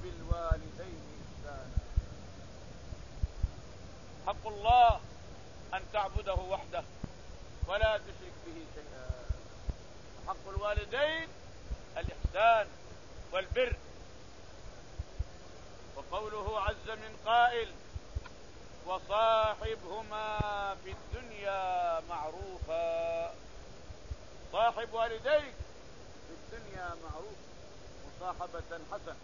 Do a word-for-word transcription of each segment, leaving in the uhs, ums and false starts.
وبالوالدين إحسانا. حق الله أن تعبده وحده ولا تشرك به شيئا. حق الوالدين الإحسان والبر. وقوله عز من قائل: وصاحبهما في الدنيا معروفا. صاحب والديك في الدنيا معروف مصاحبة حسنة.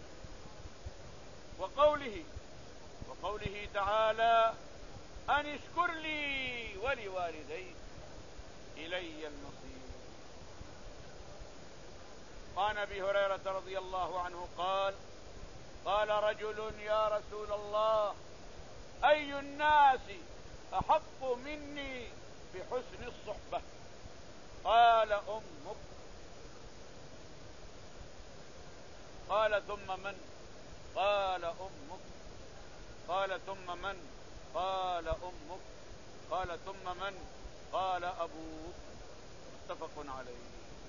وقوله وقوله تعالى: أن اشكر لي ولوالديك إلي المصير. وعن أبي هريرة رضي الله عنه قال: قال رجل: يا رسول الله، أي الناس أحق مني بحسن الصحبة؟ قال: أمك. قال: ثم من؟ قال: أمك. قال: ثم من؟ قال: أمك. قال: ثم من؟ قال: أبوك. متفق عليه.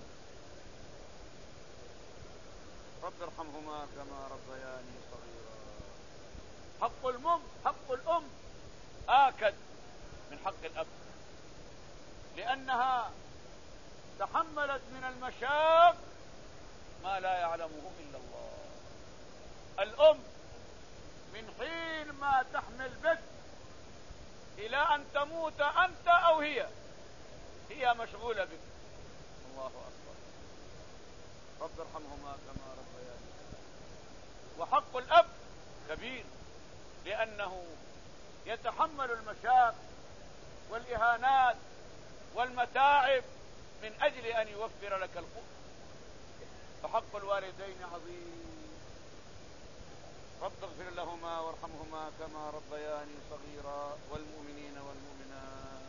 رب ارحمهما كما ربياني صغيرا. حق الأم حق الأم آكد من حق الأب، لأنها تحملت من المشاق ما لا يعلمه إلا الله. الأم من حين ما تحمل بك إلى أن تموت أنت أو هي هي مشغولة بك. الله أكبر. رب ارحمهما كما ربياني. وحق الأب كبير، لأنه يتحمل المشاق والإهانات والمتاعب من أجل أن يوفر لك القوت. فحق الوالدين عظيم. رب اغفر لهما وارحمهما كما ربياني صغيرا، والمؤمنين والمؤمنات.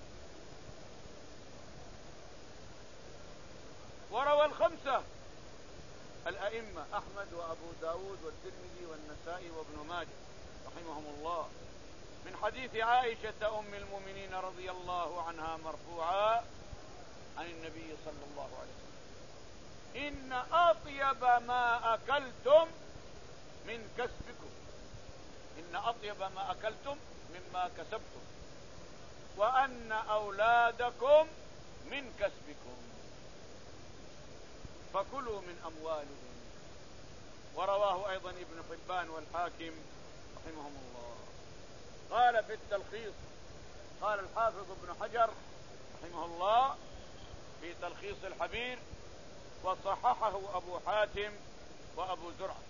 وروى الخمسة الأئمة أحمد وأبو داود والترمذي والنسائي وابن ماجه رحمهم الله من حديث عائشة أم المؤمنين رضي الله عنها مرفوعا عن النبي صلى الله عليه وسلم: إن أطيب ما أكلتم من كسبكم إن أطيب ما أكلتم مما كسبتم، وأن أولادكم من كسبكم، فكلوا من أموالهم. ورواه أيضا ابن حبان والحاكم رحمهم الله. قال في التلخيص، قال الحافظ ابن حجر رحمه الله في تلخيص الحبير: وصححه أبو حاتم وأبو زرعة.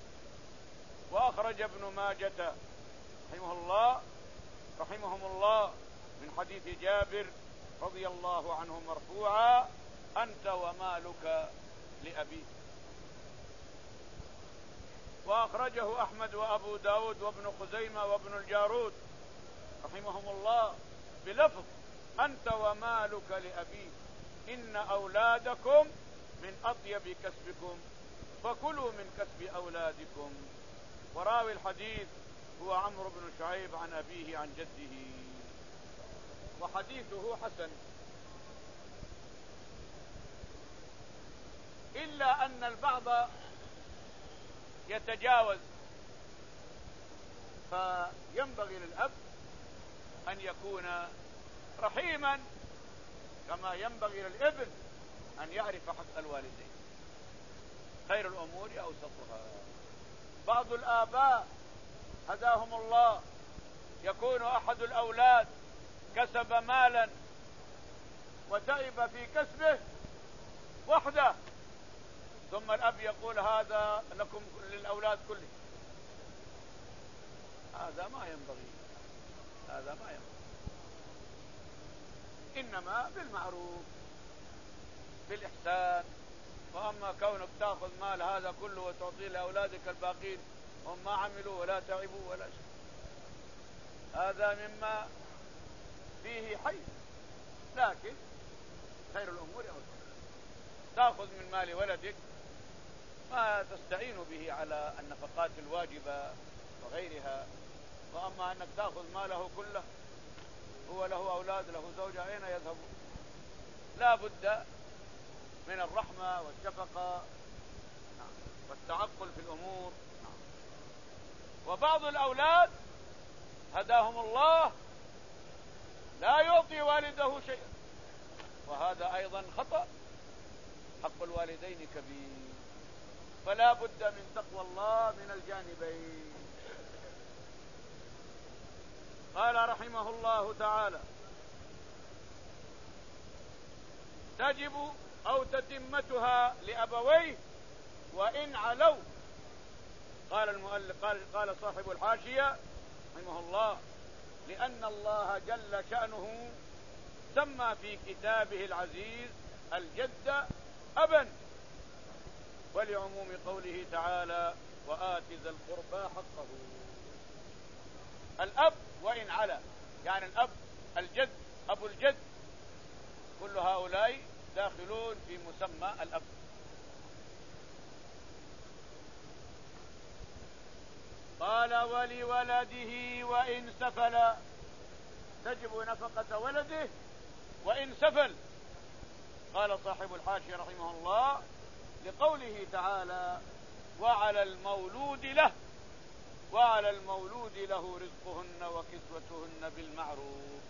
وأخرج ابن ماجة رحمه الله رحمهم الله من حديث جابر رضي الله عنه مرفوعا: أنت ومالك لأبيك. وأخرجه أحمد وأبو داود وابن خزيمة وابن الجارود رحمهم الله بلفظ: أنت ومالك لأبيك، إن أولادكم من أطيب كسبكم، فكلوا من كسب أولادكم. وراوي الحديث هو عمرو بن شعيب عن أبيه عن جده، وحديثه حسن، إلا أن البعض يتجاوز. فينبغي للأب أن يكون رحيما كما ينبغي للابن أن يعرف حق الوالدين. خير الأمور أوسطها. بعض الآباء هداهم الله يكون أحد الأولاد كسب مالا وتعب في كسبه وحده، ثم الأب يقول: هذا لكم للأولاد كله. هذا ما ينبغي هذا ما ينبغي إنما بالمعروف بالإحسان. وأما كونك تأخذ مال هذا كله وتعطيه لأولادك الباقين هم ما عملوا ولا تعبوا ولا شيء، هذا مما فيه حيث. لكن خير الأمور أوسطها. تأخذ من مال ولدك ما تستعين به على النفقات الواجبة وغيرها. وأما أنك تأخذ ماله كله، هو له أولاد له زوجة، أين يذهبون؟ لا بد من الرحمة والشفقة والتعقل في الأمور. وبعض الأولاد هداهم الله لا يعطي والده شيئا، وهذا أيضا خطأ. حق الوالدين كبير، فلا بد من تقوى الله من الجانبين. قال رحمه الله تعالى: تجب أو تتمتها لأبويه وإن علوا. قال المؤلف قال, قال صاحب الحاشية رحمه الله: لأن الله جل شأنه سمى في كتابه العزيز الجد أبا، ولعموم قوله تعالى: وآت ذا القربى حقه. الأب وإن علا، يعني الأب، الجد، أبو الجد، كل هؤلاء داخلون في مسمى الأب. قال: ولولده وإن سفل. تجب نفقة ولده وإن سفل. قال صاحب الحاشية رحمه الله: لقوله تعالى: وعلى المولود له. وعلى المولود له رزقهن وكسوتهن بالمعروف.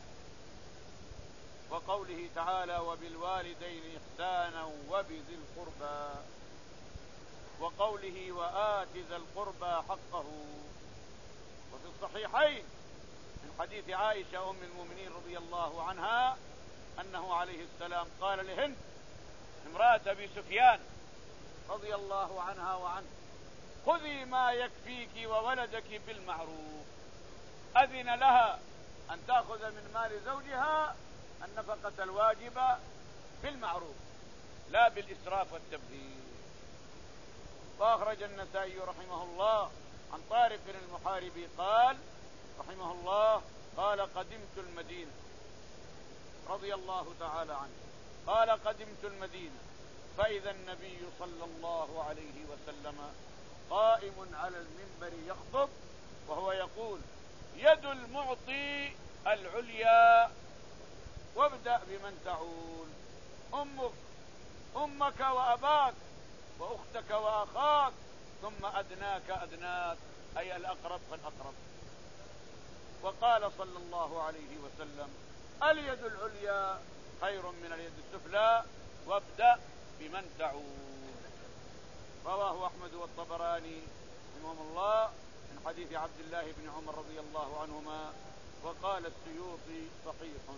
وقوله تعالى: وبالوالدين إحسانا وبذي القربى. وقوله: وآت ذا القربى حقه. وفي الصحيحين من حديث عائشة أم المؤمنين رضي الله عنها أنه عليه السلام قال لهند امرأة أبي سفيان رضي الله عنها وعنه: خذي ما يكفيك وولدك بالمعروف. أذن لها أن تأخذ من مال زوجها النفقة الواجبة بالمعروف لا بالإسراف والتبذير. وأخرج النسائي رحمه الله عن طارق المحاربي قال رحمه الله: قال: قدمت المدينة، رضي الله تعالى عنه، قال: قدمت المدينة فإذا النبي صلى الله عليه وسلم قائم على المنبر يخطب وهو يقول: يد المعطي العليا، وابدأ بمن تعول، أمك أمك وأباك وأختك وأخاك، ثم أدناك أدناك، أي الأقرب فالأقرب. وقال صلى الله عليه وسلم: اليد العليا خير من اليد السفلى، وابدأ بمن تعول. رواه أحمد والطبراني رحمهم الله من حديث عبد الله بن عمر رضي الله عنهما. وقال السيوطي: صحيح.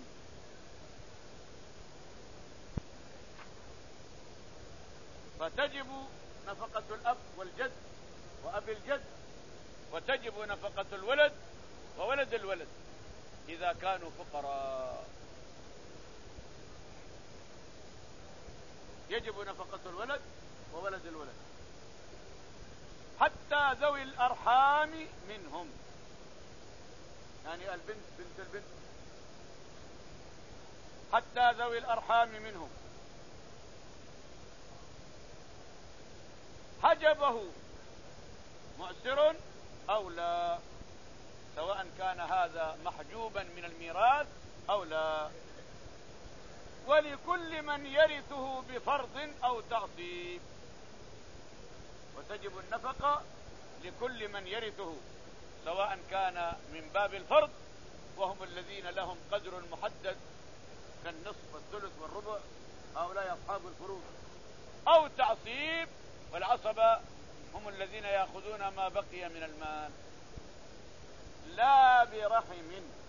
فتجب نفقة الأب والجد وأبي الجد، وتجب نفقة الولد وولد الولد إذا كانوا فقراء. يجب نفقة الولد وولد الولد حتى ذوي الأرحام منهم، يعني البنت بنت البنت، حتى ذوي الأرحام منهم. حجبه مؤسر أو لا، سواء كان هذا محجوبا من الميراث أو لا. ولكل من يرثه بفرض أو تعصيب. وتجب النفقة لكل من يرثه، سواء كان من باب الفرض وهم الذين لهم قدر محدد كالنصف والثلث والربع، هؤلاء أصحاب الفروض، أو تعصيب، والعصبة هم الذين يأخذون ما بقي من المال. لا برحم.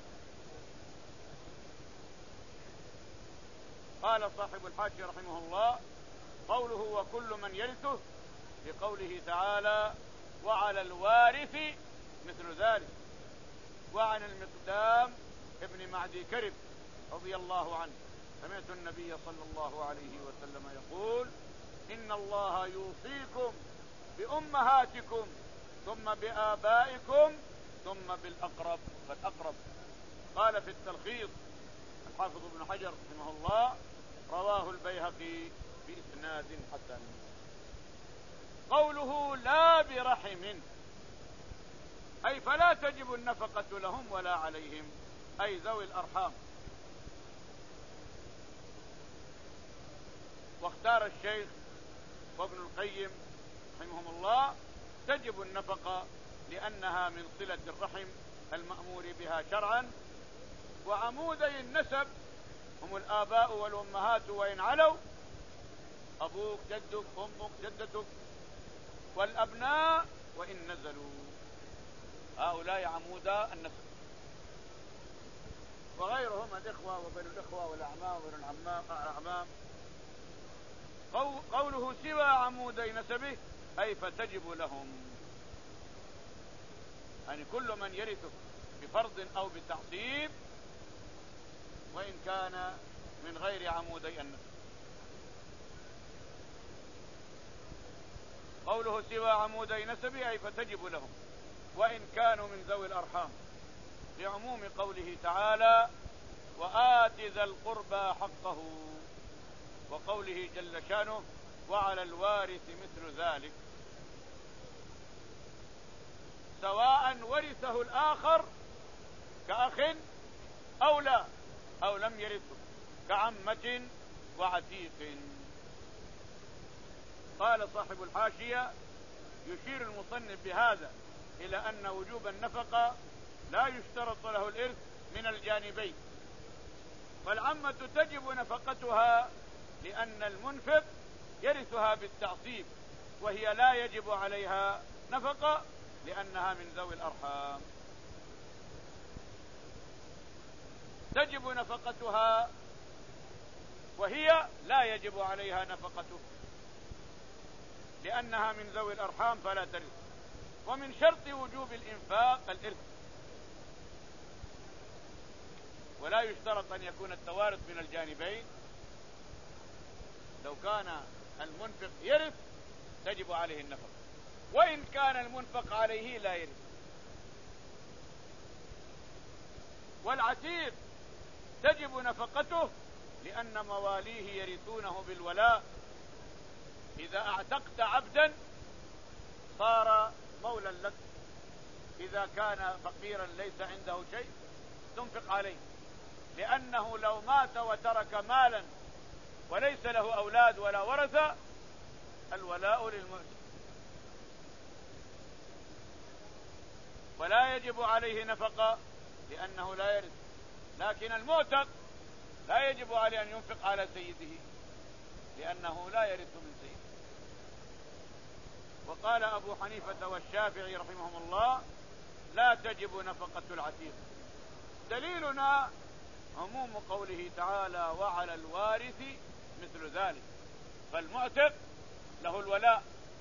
قال صاحب الحاشية رحمه الله: قوله وكل من يرثه بقوله تعالى: وعلى الوارث مثل ذلك. وعن المقدام ابن معدي كرب رضي الله عنه: سمعت النبي صلى الله عليه وسلم يقول: إن الله يوصيكم بأمهاتكم ثم بآبائكم ثم بالأقرب فالأقرب. قال في التلخيص الحافظ ابن حجر رحمه الله: رواه البيهقي بإسناد حسن. قوله لا برحم، أي فلا تجب النفقة لهم ولا عليهم، أي ذوي الأرحام. واختار الشيخ وابن القيم رحمهم الله: تجب النفقة لأنها من صلة الرحم المأمور بها شرعا. وعمودي النسب هم الآباء والأمهات وإن علوا، أبوك جدك أمك جدتك، والأبناء وإن نزلوا، هؤلاء عمودا النسب. وغيرهم الإخوة وبنو الإخوة والأعمام وبنو الأعمام. قوله سوى عمودي نسبه أي فتجب لهم، يعني كل من يرثه بفرض أو بتعصيب وإن كان من غير عمودي النسب. قوله سوى عمودي نسبه أي فتجب لهم وإن كانوا من ذوي الأرحام، لعموم قوله تعالى وآت ذا القربى حقه، وقوله جل شانه وعلى الوارث مثل ذلك، سواء ورثه الآخر كأخ أو لا، أو لم يرثه كعمة وعتيق. قال صاحب الحاشية يشير المصنف بهذا إلى أن وجوب النفقة لا يشترط له الإرث من الجانبين، والعمة تجب نفقتها لأن المنفق يرثها بالتعصيب، وهي لا يجب عليها نفقة لأنها من ذوي الأرحام. تجب نفقتها وهي لا يجب عليها نفقته لأنها من ذوي الأرحام فلا ترث. ومن شرط وجوب الإنفاق الإرث، ولا يشترط أن يكون التوارث من الجانبين. لو كان المنفق يرث تجب عليه النفقة، وإن كان المنفق عليه لا يرث. والعتيق تجب نفقته لأن مواليه يرثونه بالولاء. إذا اعتقت عبدا صار مولا لك، إذا كان فقيرا ليس عنده شيء تنفق عليه، لأنه لو مات وترك مالا وليس له أولاد ولا ورثة الولاء للمعتق، ولا يجب عليه نفقة لأنه لا يرث. لكن المعتق لا يجب عليه أن ينفق على سيده لأنه لا يرث من سيده. وقال أبو حنيفة والشافعي رحمهم الله لا تجب نفقة العتيق. دليلنا عموم قوله تعالى وعلى الوارث مثل ذلك، فالمعتق له الولاء.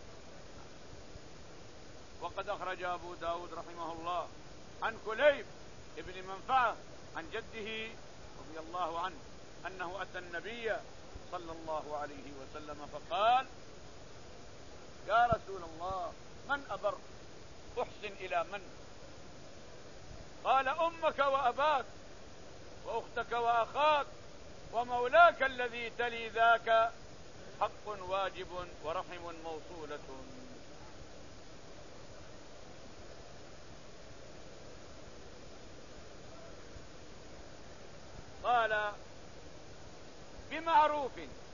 وقد أخرج أبو داود رحمه الله عن كليب ابن منفعة عن جده رضي الله عنه أنه أتى النبي صلى الله عليه وسلم فقال يا رسول الله من أبر أحسن إلى من؟ قال أمك وأباك وأختك وأخاك ومولاك الذي تلي ذاك حق واجب ورحم موصولة. قال بمعروف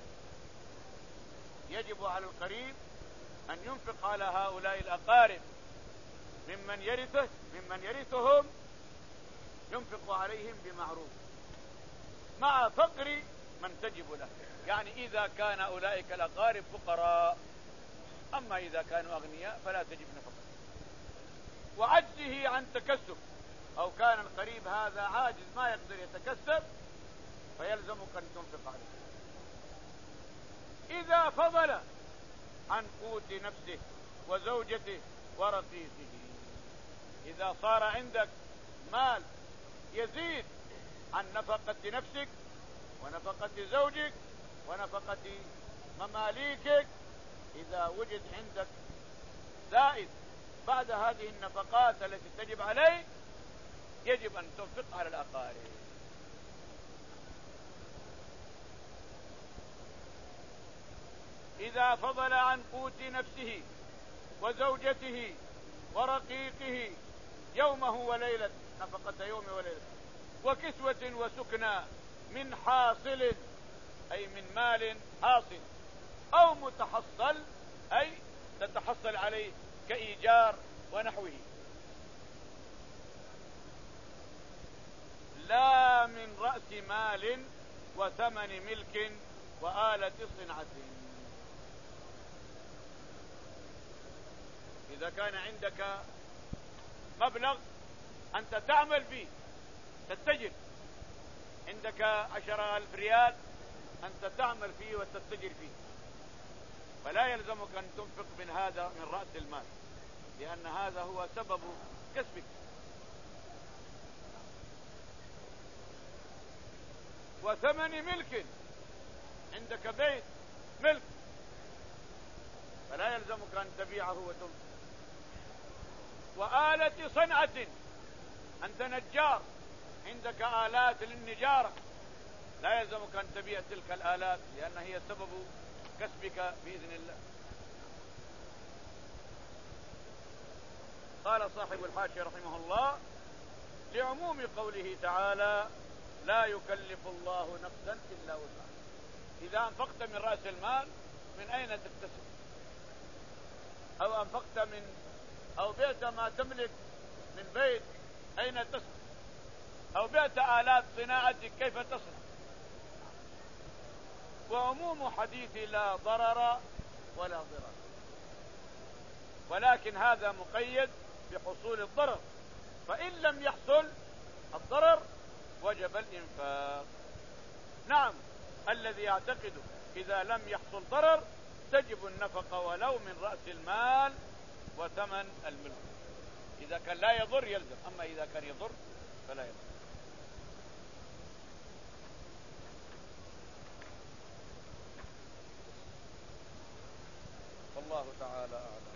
يجب على القريب أن ينفق على هؤلاء الأقارب ممن يرثه ممن يرثهم ينفق عليهم بمعروف مع فقر من تجب له، يعني إذا كان أولئك الأقارب فقراء، أما إذا كانوا أغنياء فلا تجب نفقة. وعجزه عن تكسب، أو كان القريب هذا عاجز ما يقدر يتكسب فيلزمك أن تنفق عليه. إذا فضل عن قوت نفسه وزوجته ورقيقه، إذا صار عندك مال يزيد عن نفقة نفسك ونفقة زوجك ونفقة مماليكك، إذا وجد عندك زائد بعد هذه النفقات التي تجب عليك يجب أن تنفق على الأقارب. إذا فضل عن قوت نفسه وزوجته ورقيقه يومه وليلة، نفقة يوم وليلة، وكسوة وسكنى من حاصل أي من مال حاصل أو متحصل أي تتحصل عليه كإيجار ونحوه، مال وثمن ملك وآلة صنعة. إذا كان عندك مبلغ أنت تعمل فيه تتجر، عندك عشرة ألف ريال أنت تعمل فيه وتتجر فيه، فلا يلزمك أن تنفق من هذا من رأس المال، لأن هذا هو سبب كسبك. وثمن ملك، عندك بيت ملك فلا يلزمك أن تبيعه وتنفق. وآلة صنعة، أنت نجار عندك آلات للنجارة لا يلزمك أن تبيع تلك الآلات، لأن هي سبب كسبك بإذن الله. قال صاحب الحاشية رحمه الله: لعموم قوله تعالى: لا يكلف الله نفسا إلا وسعها. إذا أنفقت من رأس المال من أين تكتسب؟ أو أنفقت من أو بعت ما تملك من بيت أين تصنع؟ أو بعت آلات صناعتك كيف تصنع؟ وعموم حديث لا ضرر ولا ضرر، ولكن هذا مقيد بحصول الضرر، فإن لم يحصل الضرر وجب الإنفاق. نعم، الذي يعتقد إذا لم يحصل ضرر تجب النفقة ولو من رأس المال وثمن الملك. إذا كان لا يضر يلزم، أما إذا كان يضر فلا يلزم. والله تعالى أعلم.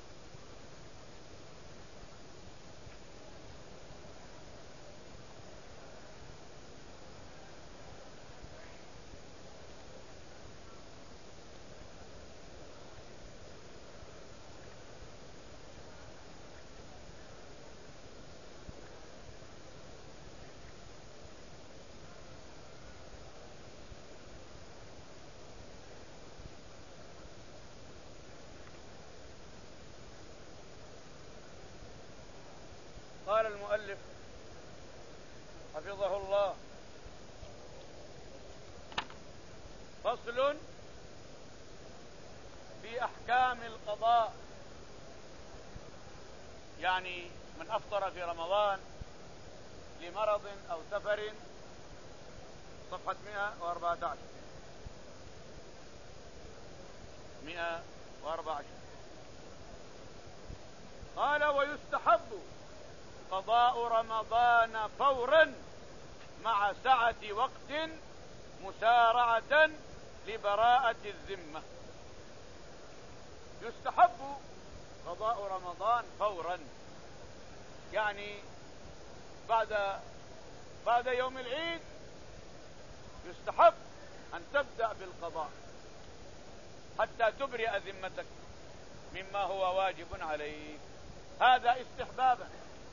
قال المؤلف حفظه الله: فصل في أحكام القضاء. يعني من أفطر في رمضان لمرض أو سفر، صفحة مئة وأربعة عشر مئة وأربعة عشر. قال: ويستحب قضاء رمضان فورا مع سعة وقت مسارعة لبراءة الذمة. يستحب قضاء رمضان فورا، يعني بعد بعد يوم العيد يستحب أن تبدأ بالقضاء حتى تبرئ ذمتك مما هو واجب عليك، هذا استحبابا.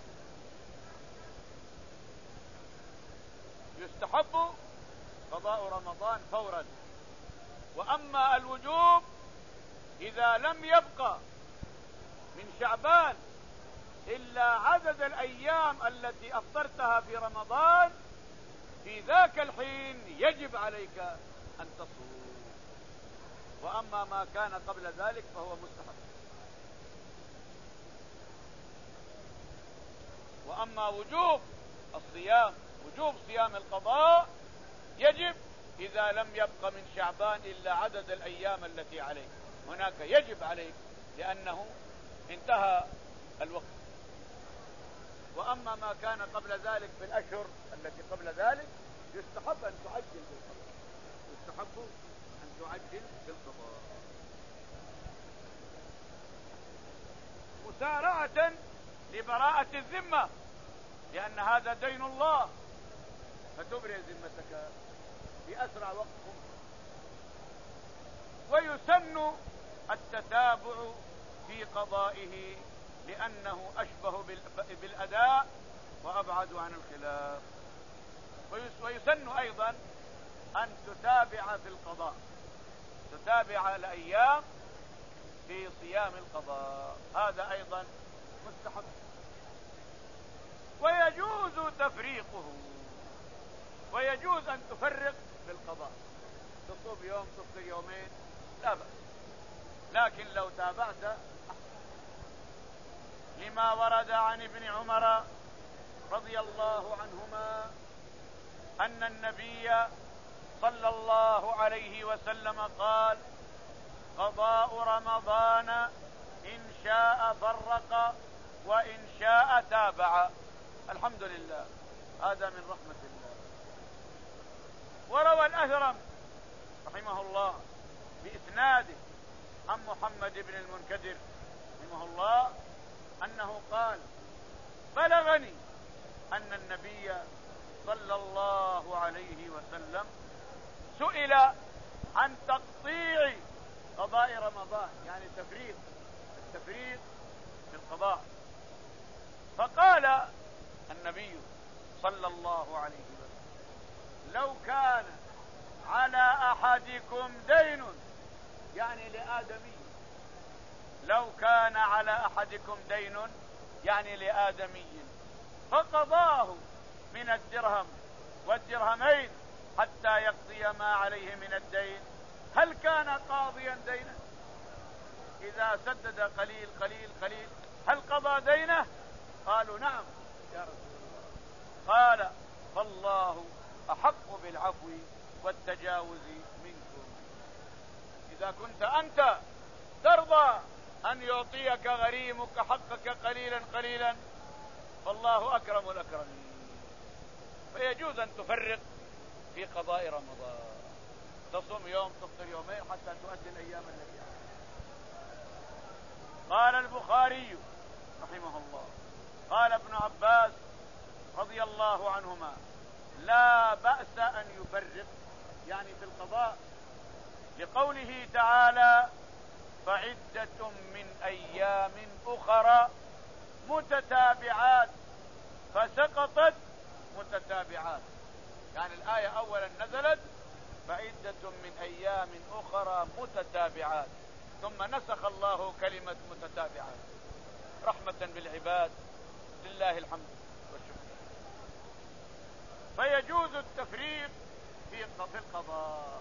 يستحب قضاء رمضان فورا. وأما الوجوب إذا لم يبقى من شعبان إلا عدد الأيام التي أفطرتها في رمضان، في ذاك الحين يجب عليك أن تصوم. وأما ما كان قبل ذلك فهو مستحب. وأما وجوب الصيام، وجوب صيام القضاء يجب إذا لم يبق من شعبان إلا عدد الأيام التي عليك، هناك يجب عليك لأنه انتهى الوقت. وأما ما كان قبل ذلك في الأشهر التي قبل ذلك يستحب أن تعجل بالقضاء، يستحب أن تعجل بالقضاء مسارعة لبراءة الذمة، لأن هذا دين الله، فتبرئ ذمتك في أسرع وقت. ويسن التتابع في قضائه لأنه أشبه بالأداء وأبعد عن الخلاف. ويسن أيضا أن تتابع في القضاء، تتابع الأيام في صيام القضاء، هذا أيضا مستحب. ويجوز تفريقه، ويجوز أن تفرق بالقضاء، تصوم يوم تفطر يومين لا بأس، لكن لو تابعت لما ورد عن ابن عمر رضي الله عنهما أن النبي صلى الله عليه وسلم قال: قضاء رمضان إن شاء فرق وإن شاء تابع. الحمد لله، هذا من رحمة الله. وروى الأثرم رحمه الله بإسناده عن محمد بن المنكدر رحمه الله أنه قال: بلغني أن النبي صلى الله عليه وسلم سئل عن تقطيع قضاء رمضان، يعني تفريق التفريق في القضاء، فقال النبي صلى الله عليه وسلم: لو كان على أحدكم دين، يعني لآدمي، لو كان على أحدكم دين يعني لآدمي فقضاه من الدرهم والدرهمين حتى يقضي ما عليه من الدين، هل كان قاضيا دينه؟ إذا سدد قليل قليل قليل هل قضى دينه؟ قالوا: نعم يا رسول الله. قال: فالله أحق بالعفو والتجاوز منكم. إذا كنت أنت ترضى أن يعطيك غريمك حقك قليلا قليلا فالله أكرم الأكرمين. فيجوز أن تفرق في قضاء رمضان، تصوم يوم تفطر يومين حتى تؤدي الأيام التي عليك. قال البخاري رحمه الله: قال ابن عباس رضي الله عنهما: لا بأس أن يفرق، يعني في القضاء، لقوله تعالى: فعدة من أيام أخرى متتابعات، فسقطت متتابعات، يعني الآية أولا نزلت فعدة من أيام أخرى متتابعات، ثم نسخ الله كلمة متتابعات رحمة بالعباد، لله الحمد والشكر. فيجوز التفريق في القضاء،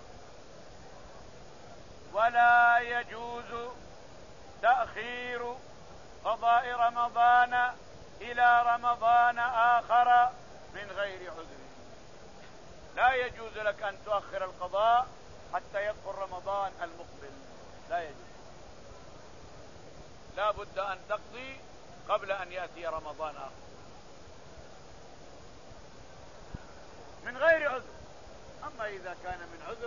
ولا يجوز تأخير قضاء رمضان إلى رمضان آخر من غير عذر. لا يجوز لك أن تؤخر القضاء حتى يدخل رمضان المقبل، لا يجوز، لا بد أن تقضي قبل أن يأتي رمضان آخر من غير عذر. أما إذا كان من عذر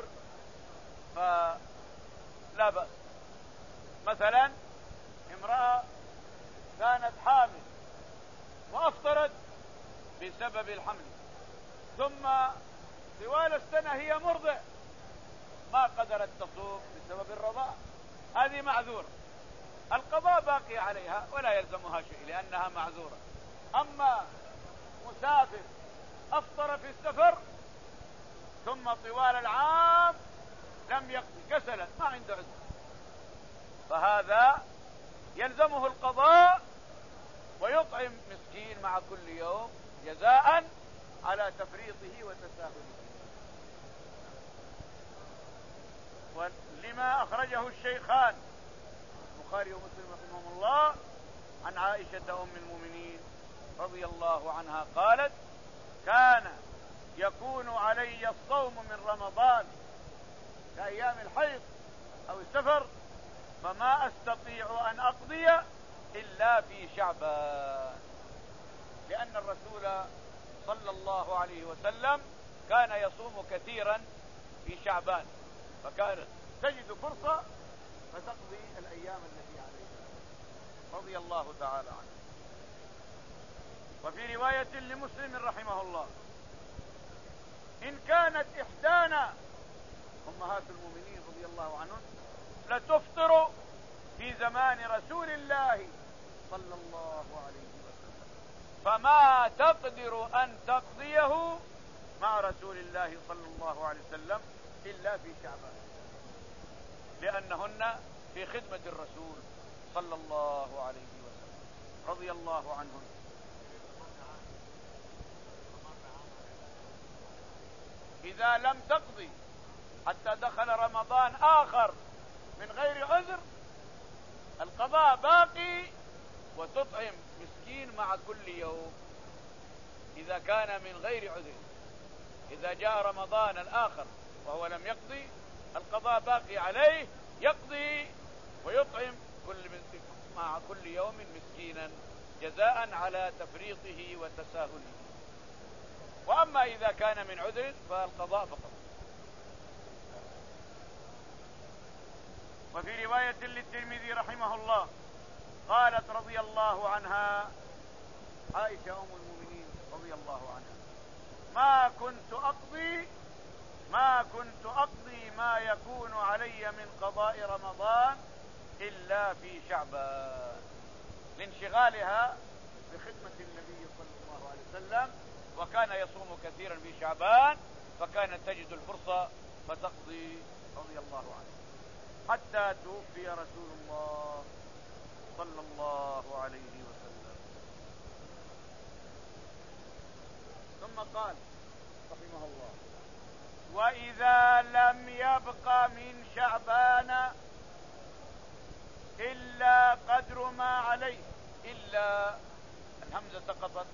فلا بأس. مثلا امرأة كانت حامل وأفطرت بسبب الحمل، ثم طوال السنة هي مرضع ما قدرت تصوم بسبب الرضاعة، هذه معذورة، القضاء باقي عليها ولا يلزمها شيء لأنها معذورة. أما مسافر أفطر في السفر ثم طوال العام لم يقضي، كسلت، ما عنده عذر، فهذا يلزمه القضاء ويطعم مسكين مع كل يوم جزاء على تفريطه وتساهله. ولما أخرجه الشيخان البخاري ومسلم رحمهم الله عن عائشة أم المؤمنين رضي الله عنها قالت: كان يكون علي الصوم من رمضان كأيام الحيض أو السفر، فما أستطيع أن أقضي إلا في شعبان، لأن الرسول صلى الله عليه وسلم كان يصوم كثيرا في شعبان، فكانت تجد فرصة فتقضي الأيام التي عليها رضي الله تعالى عنه. وفي رواية لمسلم رحمه الله: إن كانت إحدانا أمهات المؤمنين رضي الله عنهن لتفطر في زمان رسول الله صلى الله عليه وسلم، فما تقدر أن تقضيه مع رسول الله صلى الله عليه وسلم إلا في شعبان، لأنهن في خدمة الرسول صلى الله عليه وسلم رضي الله عنهن. إذا لم تقضي حتى دخل رمضان آخر من غير عذر القضاء باقي، وتطعم مسكين مع كل يوم إذا كان من غير عذر. إذا جاء رمضان الآخر وهو لم يقضي القضاء باقي عليه، يقضي ويطعم كل مع كل يوم مسكينا جزاء على تفريطه وتساهله. وأما إذا كان من عذر فالقضاء فقط. وفي رواية للترمذي رحمه الله قالت رضي الله عنها عائشة أم المؤمنين رضي الله عنها: ما كنت أقضي ما كنت أقضي ما يكون علي من قضاء رمضان إلا في شعبان، لانشغالها بخدمة النبي صلى الله عليه وسلم، وكان يصوم كثيرا في شعبان فكانت تجد الفرصة فتقضي رضي الله عنها، حتى توفي رسول الله صلى الله عليه وسلم. ثم قال رحمه الله: وإذا لم يبق من شعبان إلا قدر ما عليه، إلا الهمزة سقطت،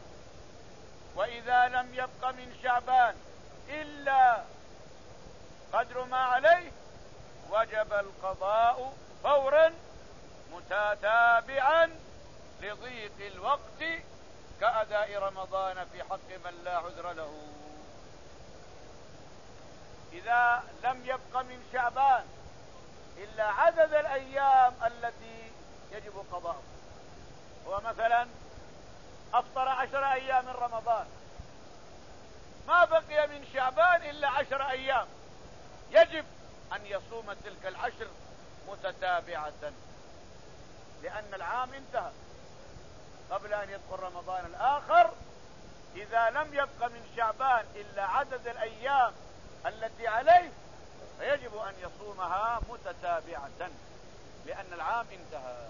وإذا لم يبق من شعبان إلا قدر ما عليه وجب القضاء فورا متتابعا لضيق الوقت كأداء رمضان في حق من لا عذر له. إذا لم يبق من شعبان إلا عدد الأيام التي يجب قضاءها، ومثلا أفطر عشر أيام من رمضان، ما بقي من شعبان إلا عشر أيام، يجب أن يصوم تلك العشر متتابعة، لأن العام انتهى قبل أن يدخل رمضان الآخر. إذا لم يبق من شعبان إلا عدد الأيام التي عليه فيجب أن يصومها متتابعة، لأن العام انتهى.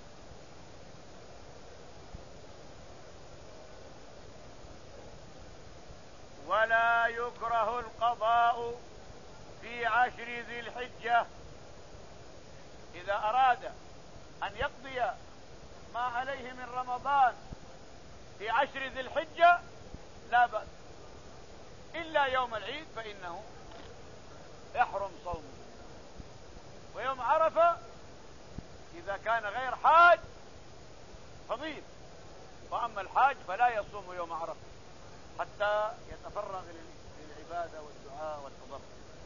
ولا يكره القضاء في عشر ذي الحجة، إذا أراد أن يقضي ما عليه من رمضان في عشر ذي الحجة لا بأس، إلا يوم العيد فإنه يحرم صومه. ويوم عرفة إذا كان غير حاج فضيل، وأما الحاج فلا يصوم يوم عرفة حتى يتفرغ للعبادة والدعاء والتضرع.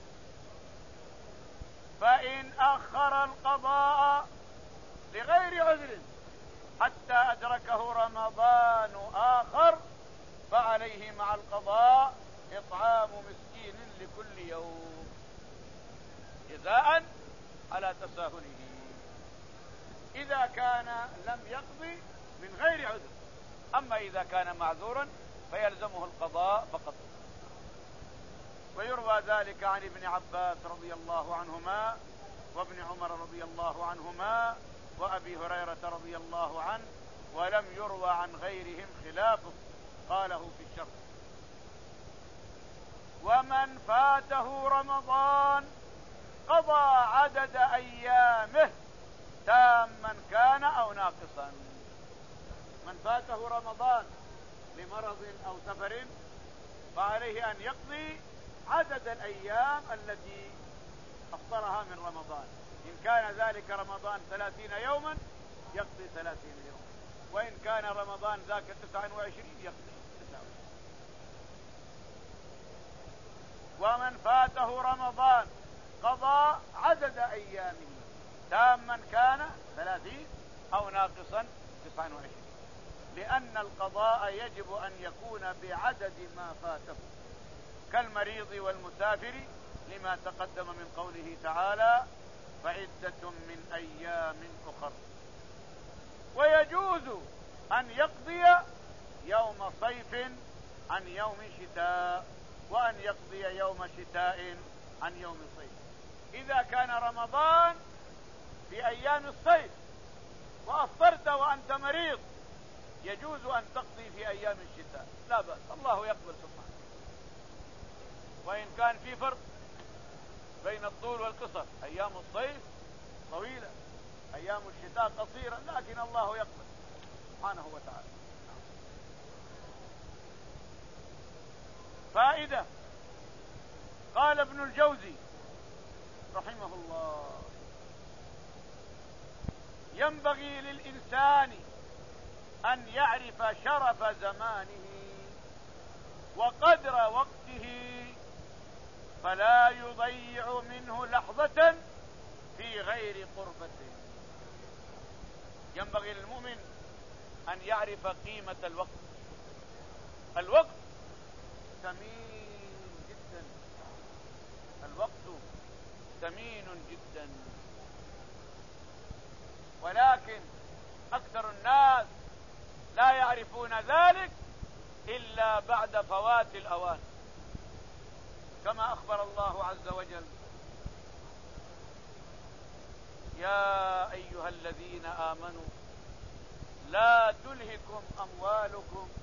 فإن أخر القضاء لغير عذر حتى أدركه رمضان آخر فعليه مع القضاء إطعام مسكين لكل يوم جزاء على تساهله، إذا كان لم يقضي من غير عذر. أما إذا كان معذورا فيلزمه القضاء فقط. ويروى ذلك عن ابن عباس رضي الله عنهما وابن عمر رضي الله عنهما وأبي هريرة رضي الله عنه، ولم يروى عن غيرهم خلافه، قاله في الشرح. ومن فاته رمضان قضى عدد أيامه تاما كان أو ناقصا. من فاته رمضان لمرض أو سفر فعليه أن يقضي عدد الأيام التي أفطرها من رمضان، إن كان ذلك رمضان ثلاثين يوما يقضي ثلاثين يوما، وإن كان رمضان ذاك تسعة وعشرين يقضي تسعة وعشرين. ومن فاته رمضان قضى عدد أيامه تاما كان ثلاثين أو ناقصا تسعة وعشرين، لأن القضاء يجب أن يكون بعدد ما فاته كالمريض والمسافر، لما تقدم من قوله تعالى: فعدة من أيام أخر. ويجوز أن يقضي يوم صيف عن يوم شتاء، وأن يقضي يوم شتاء عن يوم صيف. إذا كان رمضان في أيام الصيف وأفطرت وأنت مريض يجوز أن تقضي في أيام الشتاء، لا بأس، الله يقبل سبحانه. وإن كان في فرق بين الطول والقصر، أيام الصيف طويلة، أيام الشتاء قصيرة، لكن الله يقبل سبحانه وتعالى. فائدة. قال ابن الجوزي رحمه الله: ينبغي للإنسان أن يعرف شرف زمانه وقدر وقته، فلا يضيع منه لحظة في غير قربته. ينبغي للمؤمن أن يعرف قيمة الوقت. الوقت ثمين جدا، الوقت ثمين جدا، ولكن أكثر الناس لا يعرفون ذلك إلا بعد فوات الأوان، كما أخبر الله عز وجل: يا أيها الذين آمنوا لا تلهكم أموالكم